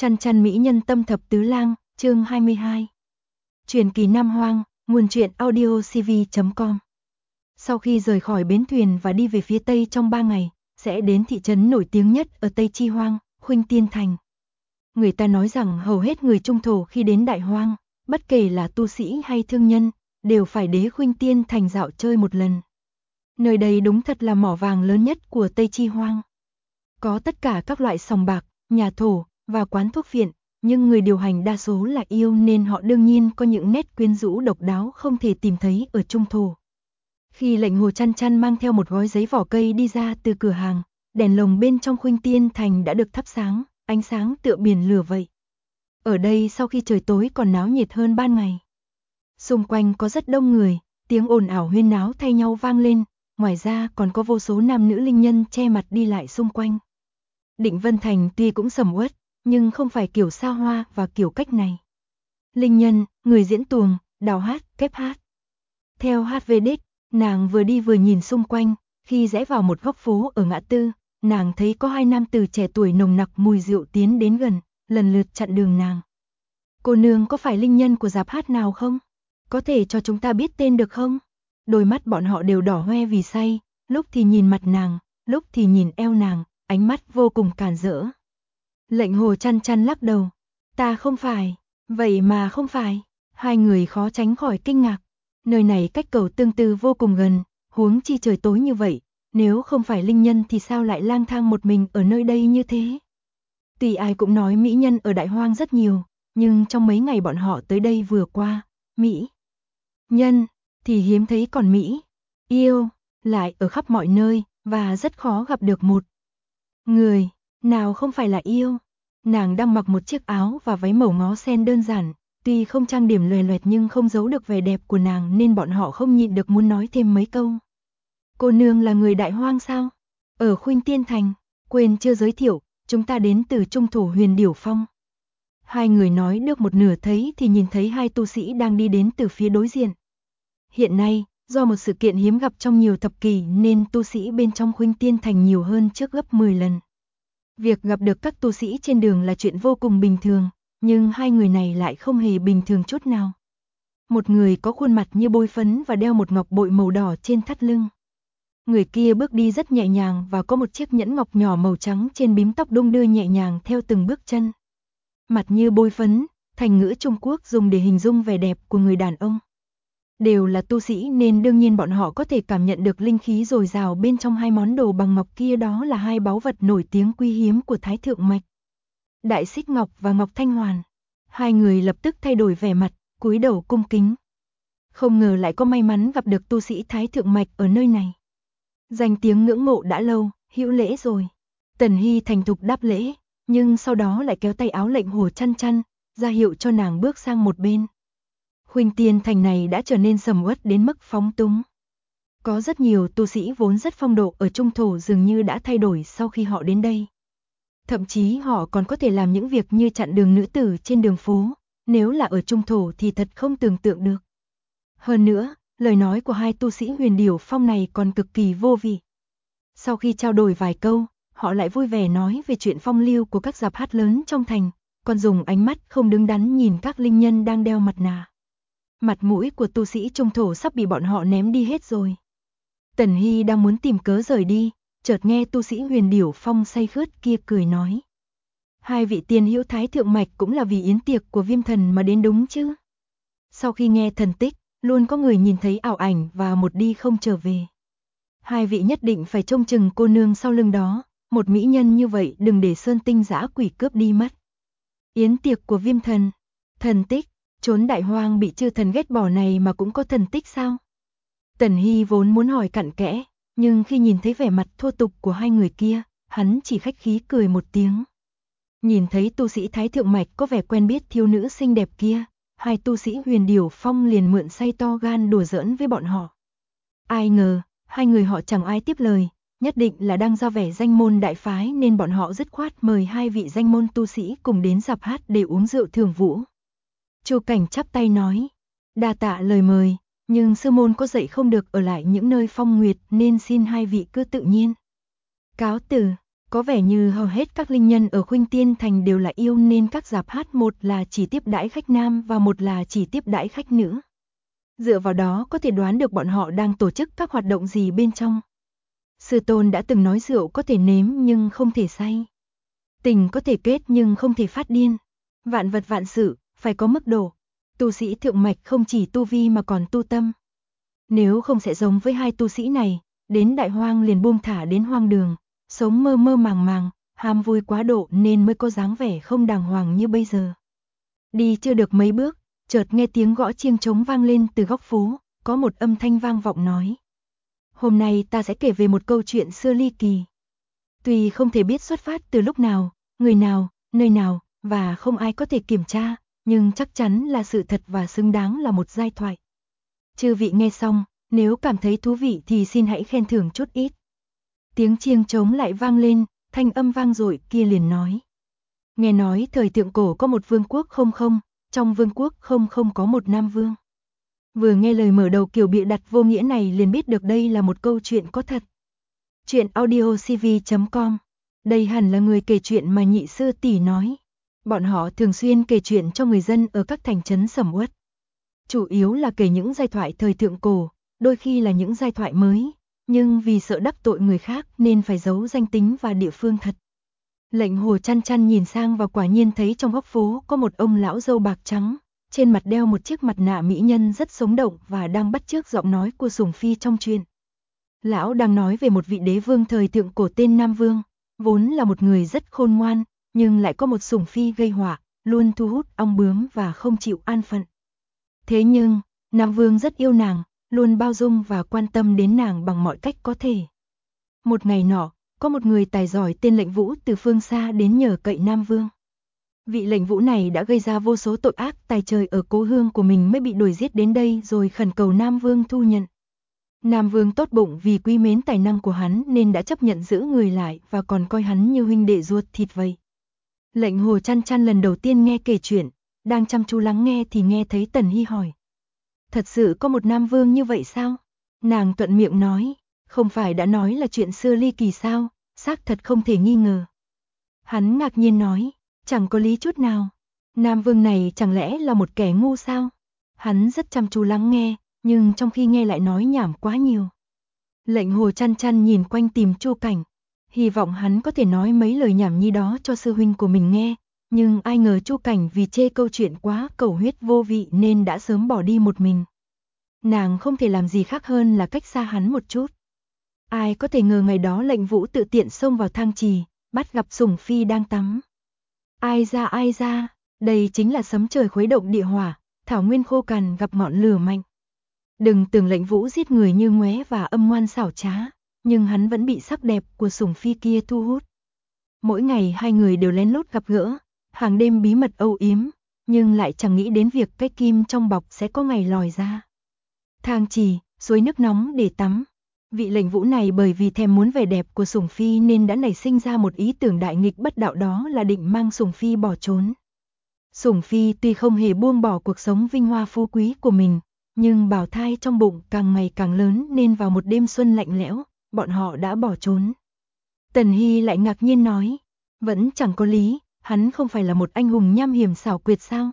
Chăn chăn mỹ nhân tâm thập tứ lang, chương 22. Truyền kỳ Nam Hoang, nguồn truyện audiocv.com. Sau khi rời khỏi bến thuyền và đi về phía tây trong 3 ngày, sẽ đến thị trấn nổi tiếng nhất ở Tây Chi Hoang, Khuynh Tiên Thành. Người ta nói rằng hầu hết người trung thổ khi đến Đại Hoang, bất kể là tu sĩ hay thương nhân, đều phải đến Khuynh Tiên Thành dạo chơi một lần. Nơi đây đúng thật là mỏ vàng lớn nhất của Tây Chi Hoang. Có tất cả các loại sòng bạc, nhà thổ và quán thuốc viện, nhưng người điều hành đa số là yêu nên họ đương nhiên có những nét quyến rũ độc đáo không thể tìm thấy ở trung thổ. Khi lệnh Hồ Chăn Chăn mang theo một gói giấy vỏ cây đi ra từ cửa hàng, đèn lồng bên trong Khuynh Tiên Thành đã được thắp sáng, ánh sáng tựa biển lửa vậy. Ở đây sau khi trời tối còn náo nhiệt hơn ban ngày. Xung quanh có rất đông người, tiếng ồn ào huyên náo thay nhau vang lên, ngoài ra còn có vô số nam nữ linh nhân che mặt đi lại xung quanh. Định Vân Thành tuy cũng sầm uất, nhưng không phải kiểu xa hoa và kiểu cách này. Linh nhân, người diễn tuồng, đào hát, kép hát. Theo hát về đích, nàng vừa đi vừa nhìn xung quanh, khi rẽ vào một góc phố ở ngã tư, nàng thấy có 2 nam tử trẻ tuổi nồng nặc mùi rượu tiến đến gần, lần lượt chặn đường nàng. Cô nương có phải linh nhân của rạp hát nào không? Có thể cho chúng ta biết tên được không? Đôi mắt bọn họ đều đỏ hoe vì say, lúc thì nhìn mặt nàng, lúc thì nhìn eo nàng, ánh mắt vô cùng càn rỡ. Lệnh Hồ Chăn Chăn lắc đầu. Ta không phải. Vậy mà không phải. Hai người khó tránh khỏi kinh ngạc. Nơi này cách cầu Tương Tư vô cùng gần, huống chi trời tối như vậy, nếu không phải linh nhân thì sao lại lang thang một mình ở nơi đây như thế? Tuy ai cũng nói mỹ nhân ở Đại Hoang rất nhiều, nhưng trong mấy ngày bọn họ tới đây vừa qua, mỹ nhân thì hiếm thấy, còn mỹ yêu lại ở khắp mọi nơi, và rất khó gặp được một người nào không phải là yêu. Nàng đang mặc một chiếc áo và váy màu ngó sen đơn giản, tuy không trang điểm lòe loẹt nhưng không giấu được vẻ đẹp của nàng nên bọn họ không nhịn được muốn nói thêm mấy câu. Cô nương là người Đại Hoang sao? Ở Khuynh Tiên Thành, quên chưa giới thiệu, chúng ta đến từ trung thổ Huyền Điểu Phong. Hai người nói được một nửa thấy thì nhìn thấy 2 tu sĩ đang đi đến từ phía đối diện. Hiện nay, do một sự kiện hiếm gặp trong nhiều thập kỷ nên tu sĩ bên trong Khuynh Tiên Thành nhiều hơn trước gấp 10 lần. Việc gặp được các tu sĩ trên đường là chuyện vô cùng bình thường, nhưng 2 người này lại không hề bình thường chút nào. Một người có khuôn mặt như bôi phấn và đeo một ngọc bội màu đỏ trên thắt lưng. Người kia bước đi rất nhẹ nhàng và có một chiếc nhẫn ngọc nhỏ màu trắng trên bím tóc đung đưa nhẹ nhàng theo từng bước chân. Mặt như bôi phấn, thành ngữ Trung Quốc dùng để hình dung vẻ đẹp của người đàn ông. Đều là tu sĩ nên đương nhiên bọn họ có thể cảm nhận được linh khí dồi dào bên trong 2 món đồ bằng ngọc kia, đó là 2 báu vật nổi tiếng quý hiếm của Thái Thượng Mạch. Đại Xích Ngọc và Ngọc Thanh Hoàn. 2 người lập tức thay đổi vẻ mặt, cúi đầu cung kính. Không ngờ lại có may mắn gặp được tu sĩ Thái Thượng Mạch ở nơi này. Danh tiếng ngưỡng mộ đã lâu, hữu lễ rồi. Tần Hy thành thục đáp lễ, nhưng sau đó lại kéo tay áo lệnh Hồ Chăn Chăn, ra hiệu cho nàng bước sang một bên. Khuynh Tiên Thành này đã trở nên sầm uất đến mức phóng túng. Có rất nhiều tu sĩ vốn rất phong độ ở trung thổ dường như đã thay đổi sau khi họ đến đây. Thậm chí họ còn có thể làm những việc như chặn đường nữ tử trên đường phố, nếu là ở trung thổ thì thật không tưởng tượng được. Hơn nữa, lời nói của 2 tu sĩ Huyền Điểu Phong này còn cực kỳ vô vị. Sau khi trao đổi vài câu, họ lại vui vẻ nói về chuyện phong lưu của các rạp hát lớn trong thành, còn dùng ánh mắt không đứng đắn nhìn các linh nhân đang đeo mặt nạ. Mặt mũi của tu sĩ trung thổ sắp bị bọn họ ném đi hết rồi. Tần Hy đang muốn tìm cớ rời đi, chợt nghe tu sĩ Huyền Điểu Phong say khướt kia cười nói. 2 vị tiên hữu Thái Thượng Mạch cũng là vì yến tiệc của Viêm Thần mà đến đúng chứ? Sau khi nghe thần tích, luôn có người nhìn thấy ảo ảnh và một đi không trở về. 2 vị nhất định phải trông chừng cô nương sau lưng đó, một mỹ nhân như vậy đừng để sơn tinh dã quỷ cướp đi mất. Yến tiệc của Viêm Thần, thần tích, chốn Đại Hoang bị chư thần ghét bỏ này mà cũng có thần tích sao? Tần Hy vốn muốn hỏi cặn kẽ, nhưng khi nhìn thấy vẻ mặt thô tục của 2 người kia, hắn chỉ khách khí cười một tiếng. Nhìn thấy tu sĩ Thái Thượng Mạch có vẻ quen biết thiếu nữ xinh đẹp kia, 2 tu sĩ Huyền Điểu Phong liền mượn say to gan đùa giỡn với bọn họ. Ai ngờ, 2 người họ chẳng ai tiếp lời, nhất định là đang ra vẻ danh môn đại phái nên bọn họ dứt khoát mời 2 vị danh môn tu sĩ cùng đến rạp hát để uống rượu thưởng vũ. Chu Cảnh chắp tay nói, đa tạ lời mời, nhưng sư môn có dạy không được ở lại những nơi phong nguyệt nên xin 2 vị cứ tự nhiên. Cáo từ, Có vẻ như hầu hết các linh nhân ở Khuynh Tiên Thành đều là yêu nên các rạp hát một là chỉ tiếp đãi khách nam và một là chỉ tiếp đãi khách nữ. Dựa vào đó có thể đoán được bọn họ đang tổ chức các hoạt động gì bên trong. Sư tôn đã từng nói rượu có thể nếm nhưng không thể say. Tình có thể kết nhưng không thể phát điên. Vạn vật vạn sự, phải có mức độ. Tu sĩ thượng mạch không chỉ tu vi mà còn tu tâm. Nếu không sẽ giống với hai tu sĩ này, đến đại hoang liền buông thả đến hoang đường, sống mơ mơ màng màng, ham vui quá độ nên mới có dáng vẻ không đàng hoàng như bây giờ. Đi chưa được mấy bước, chợt nghe tiếng gõ chiêng trống vang lên từ góc phố, có một âm thanh vang vọng nói. Hôm nay ta sẽ kể về một câu chuyện xưa ly kỳ. Tuy không thể biết xuất phát từ lúc nào, người nào, nơi nào, và không ai có thể kiểm tra, nhưng chắc chắn là sự thật và xứng đáng là một giai thoại. Chư vị nghe xong, nếu cảm thấy thú vị thì xin hãy khen thưởng chút ít. Tiếng chiêng trống lại vang lên, thanh âm vang dội kia liền nói. Nghe nói thời thượng cổ có một vương quốc không, trong vương quốc không có một nam vương. Vừa nghe lời mở đầu kiểu bịa đặt vô nghĩa này liền biết được đây là một câu chuyện có thật. Chuyện audiocv.com. Đây hẳn là người kể chuyện mà nhị sư tỷ nói. Bọn họ thường xuyên kể chuyện cho người dân ở các thành trấn sầm uất. Chủ yếu là kể những giai thoại thời thượng cổ, đôi khi là những giai thoại mới, nhưng vì sợ đắc tội người khác nên phải giấu danh tính và địa phương thật. Lệnh Hồ chăn chăn nhìn sang và quả nhiên thấy trong góc phố có một ông lão râu bạc trắng, trên mặt đeo một chiếc mặt nạ mỹ nhân rất sống động và đang bắt chước giọng nói của Sủng Phi trong chuyện. Lão đang nói về một vị đế vương thời thượng cổ tên Nam Vương, vốn là một người rất khôn ngoan, nhưng lại có một Sủng Phi gây họa, luôn thu hút ong bướm và không chịu an phận. Thế nhưng, Nam Vương rất yêu nàng, luôn bao dung và quan tâm đến nàng bằng mọi cách có thể. Một ngày nọ, có một người tài giỏi tên Lệnh Vũ từ phương xa đến nhờ cậy Nam Vương. Vị Lệnh Vũ này đã gây ra vô số tội ác tài trời ở cố hương của mình mới bị đuổi giết đến đây rồi khẩn cầu Nam Vương thu nhận. Nam Vương tốt bụng vì quý mến tài năng của hắn nên đã chấp nhận giữ người lại và còn coi hắn như huynh đệ ruột thịt vậy. Lệnh Hồ chăn chăn lần đầu tiên nghe kể chuyện, đang chăm chú lắng nghe thì nghe thấy Tần Hy hỏi. Thật sự có một Nam Vương như vậy sao? Nàng thuận miệng nói, không phải đã nói là chuyện xưa ly kỳ sao, xác thật không thể nghi ngờ. Hắn ngạc nhiên nói, chẳng có lý chút nào. Nam Vương này chẳng lẽ là một kẻ ngu sao? Hắn rất chăm chú lắng nghe, nhưng trong khi nghe lại nói nhảm quá nhiều. Lệnh Hồ chăn chăn nhìn quanh tìm Chu Cảnh, hy vọng hắn có thể nói mấy lời nhảm nhi đó cho sư huynh của mình nghe, nhưng ai ngờ Chu Cảnh vì chê câu chuyện quá cầu huyết vô vị nên đã sớm bỏ đi một mình. Nàng không thể làm gì khác hơn là cách xa hắn một chút. Ai có thể ngờ ngày đó Lệnh Vũ tự tiện xông vào thang trì, bắt gặp Sủng Phi đang tắm. Ai ra, đây chính là sấm trời khuấy động địa hỏa, thảo nguyên khô cằn gặp ngọn lửa mạnh. Đừng tưởng Lệnh Vũ giết người như ngoé và âm ngoan xảo trá, nhưng hắn vẫn bị sắc đẹp của Sủng Phi kia thu hút. Mỗi ngày hai người đều lén lút gặp gỡ, hàng đêm bí mật âu yếm, nhưng lại chẳng nghĩ đến việc cái kim trong bọc sẽ có ngày lòi ra. Thang trì, suối nước nóng để tắm. Vị Lệnh Vũ này bởi vì thèm muốn vẻ đẹp của Sủng Phi nên đã nảy sinh ra một ý tưởng đại nghịch bất đạo, đó là định mang Sủng Phi bỏ trốn. Sủng Phi tuy không hề buông bỏ cuộc sống vinh hoa phú quý của mình, nhưng bào thai trong bụng càng ngày càng lớn nên vào một đêm xuân lạnh lẽo, bọn họ đã bỏ trốn. Tần Hy lại ngạc nhiên nói, vẫn chẳng có lý, hắn không phải là một anh hùng nham hiểm xảo quyệt sao?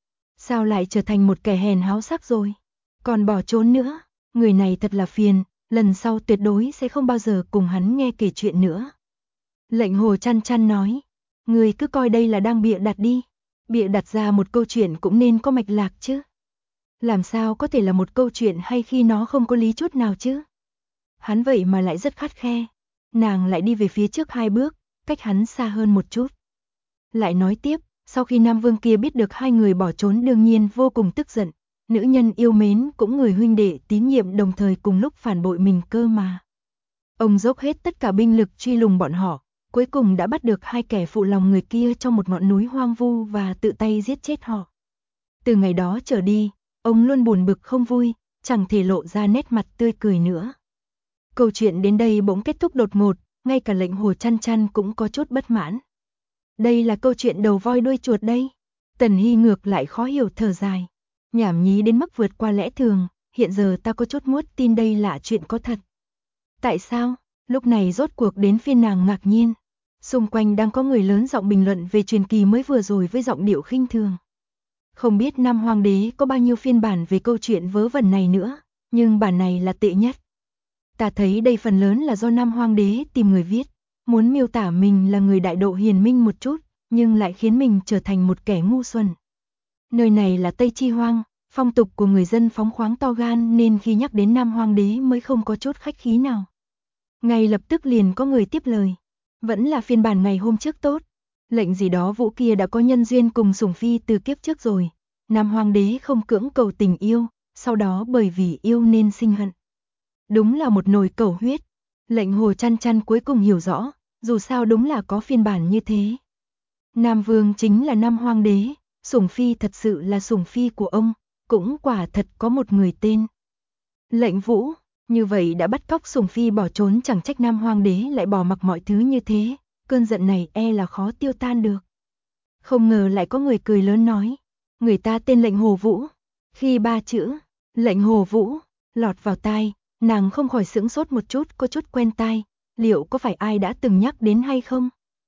Sao lại trở thành một kẻ hèn háo sắc rồi? Còn bỏ trốn nữa, người này thật là phiền, lần sau tuyệt đối sẽ không bao giờ cùng hắn nghe kể chuyện nữa. Lệnh Hồ chăn chăn nói, người cứ coi đây là đang bịa đặt đi, bịa đặt ra một câu chuyện cũng nên có mạch lạc chứ. Làm sao có thể là một câu chuyện hay khi nó không có lý chút nào chứ? Hắn vậy mà lại rất khắt khe. Nàng lại đi về phía trước 2 bước, cách hắn xa hơn một chút. Lại nói tiếp, sau khi Nam Vương kia biết được hai người bỏ trốn đương nhiên vô cùng tức giận. Nữ nhân yêu mến cũng người huynh đệ tín nhiệm đồng thời cùng lúc phản bội mình cơ mà. Ông dốc hết tất cả binh lực truy lùng bọn họ, cuối cùng đã bắt được hai kẻ phụ lòng người kia trong một ngọn núi hoang vu và tự tay giết chết họ. Từ ngày đó trở đi, ông luôn buồn bực không vui, chẳng thể lộ ra nét mặt tươi cười nữa. Câu chuyện đến đây bỗng kết thúc đột ngột, ngay cả Lệnh Hồ chăn chăn cũng có chút bất mãn. Đây là câu chuyện đầu voi đuôi chuột đây. Tần Hy ngược lại khó hiểu thở dài. Nhảm nhí đến mức vượt qua lẽ thường, hiện giờ ta có chút muốt tin đây là chuyện có thật. Tại sao? Lúc này rốt cuộc đến phiên nàng ngạc nhiên. Xung quanh đang có người lớn giọng bình luận về truyền kỳ mới vừa rồi với giọng điệu khinh thường. Không biết Nam Hoàng đế có bao nhiêu phiên bản về câu chuyện vớ vẩn này nữa, nhưng bản này là tệ nhất. Ta thấy đây phần lớn là do Nam Hoàng đế tìm người viết, muốn miêu tả mình là người đại độ hiền minh một chút, nhưng lại khiến mình trở thành một kẻ ngu xuẩn. Nơi này là Tây Chi Hoang, phong tục của người dân phóng khoáng to gan nên khi nhắc đến Nam Hoàng đế mới không có chút khách khí nào. Ngay lập tức liền có người tiếp lời. Vẫn là phiên bản ngày hôm trước tốt. Lệnh gì đó Vũ kia đã có nhân duyên cùng Sủng Phi từ kiếp trước rồi. Nam Hoàng đế không cưỡng cầu tình yêu, sau đó bởi vì yêu nên sinh hận. Đúng là một nồi cẩu huyết. Lệnh Hồ Chăn Chăn cuối cùng hiểu rõ, dù sao đúng là có phiên bản như thế. Nam Vương chính là Nam Hoàng đế, Sủng Phi thật sự là Sủng Phi của ông, cũng quả thật có một người tên Lệnh Vũ. Như vậy đã bắt cóc Sủng Phi bỏ trốn, chẳng trách Nam Hoàng đế lại bỏ mặc mọi thứ như thế, cơn giận này e là khó tiêu tan được. Không ngờ lại có người cười lớn nói, người ta tên Lệnh Hồ Vũ. Khi ba chữ Lệnh Hồ Vũ lọt vào tai, nàng không khỏi sững sốt một chút, có chút quen tai, liệu có phải ai đã từng nhắc đến hay không?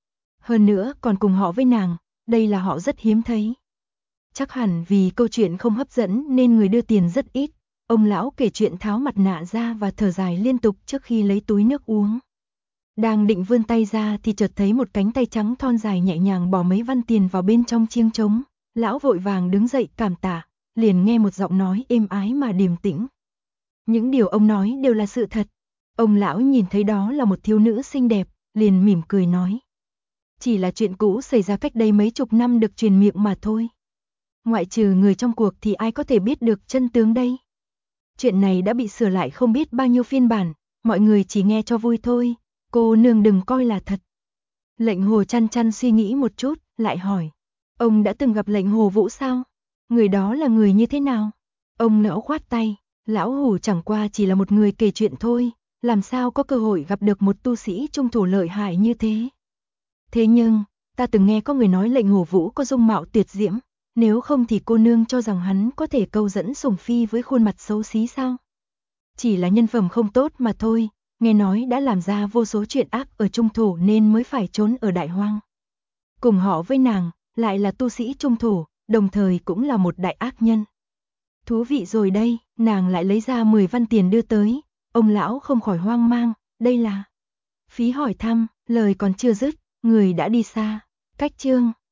Hơn nữa còn cùng họ với nàng, đây là họ rất hiếm thấy. Chắc hẳn vì câu chuyện không hấp dẫn nên người đưa tiền rất ít. Ông lão kể chuyện tháo mặt nạ ra và thở dài liên tục trước khi lấy túi nước uống. Đang định vươn tay ra thì chợt thấy một cánh tay trắng thon dài nhẹ nhàng bỏ mấy văn tiền vào bên trong chiêng trống. Lão vội vàng đứng dậy cảm tạ, liền nghe một giọng nói êm ái mà điềm tĩnh. Những điều ông nói đều là sự thật. Ông lão nhìn thấy đó là một thiếu nữ xinh đẹp, liền mỉm cười nói. Chỉ là chuyện cũ xảy ra cách đây mấy chục năm được truyền miệng mà thôi. Ngoại trừ người trong cuộc thì ai có thể biết được chân tướng đây? Chuyện này đã bị sửa lại không biết bao nhiêu phiên bản, mọi người chỉ nghe cho vui thôi, cô nương đừng coi là thật. Lệnh Hồ Chăn Chăn suy nghĩ một chút, lại hỏi. Ông đã từng gặp Lệnh Hồ Vũ sao? Người đó là người như thế nào? Ông nỡ khoát tay, lão hủ chẳng qua chỉ là một người kể chuyện thôi, làm sao có cơ hội gặp được một tu sĩ trung thổ lợi hại như thế. Thế nhưng, ta từng nghe có người nói Lệnh Hồ Vũ có dung mạo tuyệt diễm. Nếu không thì cô nương cho rằng hắn có thể câu dẫn Sủng Phi với khuôn mặt xấu xí sao? Chỉ là nhân phẩm không tốt mà thôi, nghe nói đã làm ra vô số chuyện ác ở trung thổ nên mới phải trốn ở Đại Hoang. Cùng họ với nàng, lại là tu sĩ trung thổ, đồng thời cũng là một đại ác nhân. Thú vị rồi đây, nàng lại lấy ra 10 văn tiền đưa tới, ông lão không khỏi hoang mang, đây là phí hỏi thăm, lời còn chưa dứt, người đã đi xa. Cách chương